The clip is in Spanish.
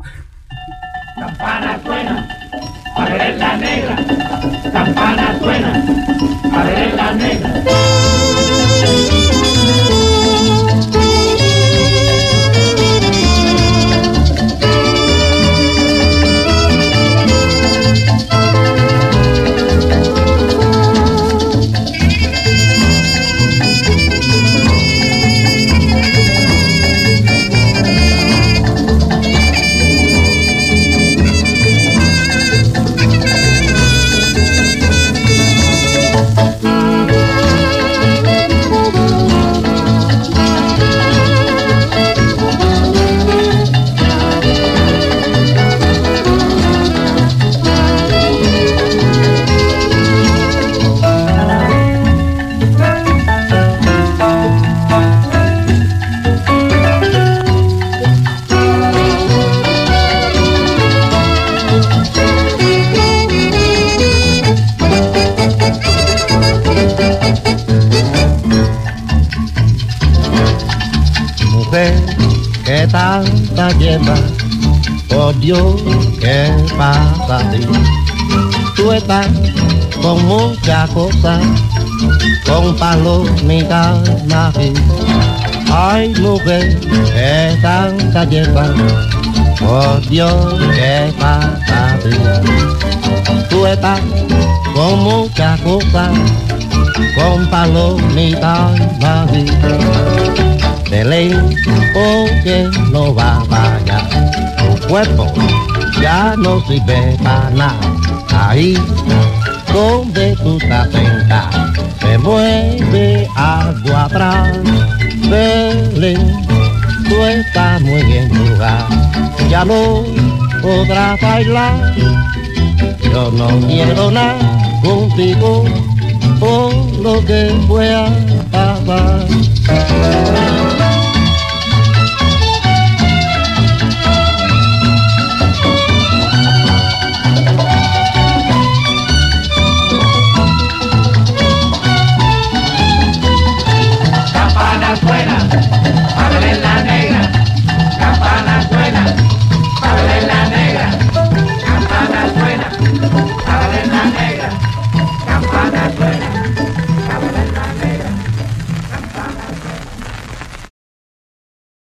Campana suena, para la negra. Campana suena, para la negra. Que tanta lleva, por Dios, ¿qué pasa a ti? Tú estás con muchas cosas, con palomitas maíz. Ay, mujer, que tanta lleva, por Dios, ¿qué pasa a ti? Tú estás con muchas cosas, con palomitas maíz. De ley, porque no va para allá. Tu cuerpo ya no sirve para nada. Ahí donde tú estás sentada, se mueve algo atrás. Belén, tú estás muy embrujada, ya no podrás bailar. Yo no quiero nada contigo, por lo que pueda pasar.